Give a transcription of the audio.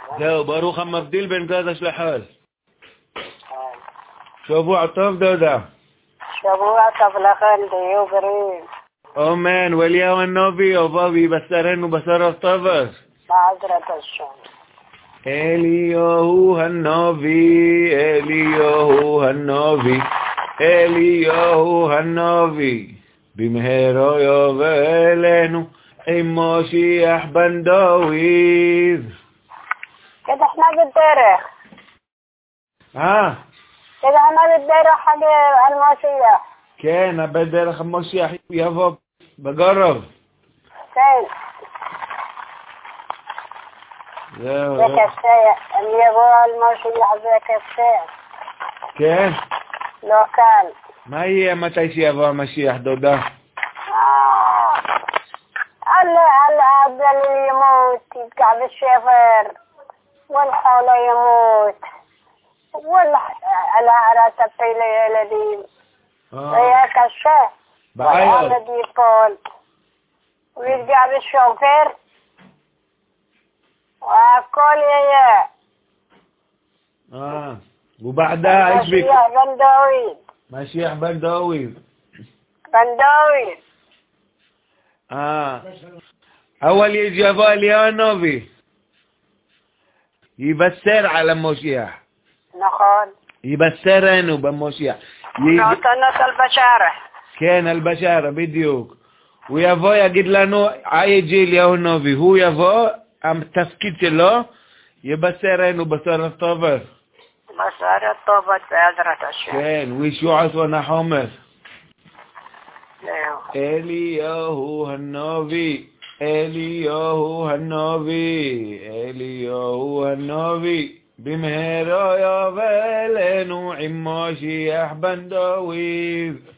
זהו, ברוך המבדיל בין גזש לחול. שבוע טוב דודה. שבוע טוב לכם, תהיו בריאים. אמן, ואליהו הנביא יבוא ויבשרנו בשורות טובות. בעזרת השם. אליהו הנביא, אליהו הנביא, אליהו הנביא, במהרה יבוא אלינו עם משיח בן דוד. كده احنا بالدرخ. كده احنا بالدرخ حق المسيح. כן, בדרך המשיח יבוא בקרוב. כן. זה קשה, אם יבוא המשיח זה קשה. כן? לא קל. מה יהיה מתי שיבוא המשיח, דודה? العبد يموت يبقى بالشفر والحول يموت والعرى تبقي ليلدين وياك الشيء والعبد يقول ويرجع بالشوفر وكل يا وبعدها ايش بك؟ مشيح بن داوود. مشيح بن داوود. بن داوود. أول يجي يبقى إلياه النبي يبشر على المسيح. נכון. يبشرנו במשיח. נותנת البشارة. כן, البشارة, בדיוק. הוא יבוא, יגיד לנו, יجي אליהו הנביא. הוא יבוא, התפקיד שלו, יבשרנו בשורות טובות. בשורות טובות בעזרת השם. כן, וישועות ונחומות. זהו. אליהו הנביא. אליהו הנביא, אליהו הנביא, במהרה יבוא אלינו עם משיח בן דוד.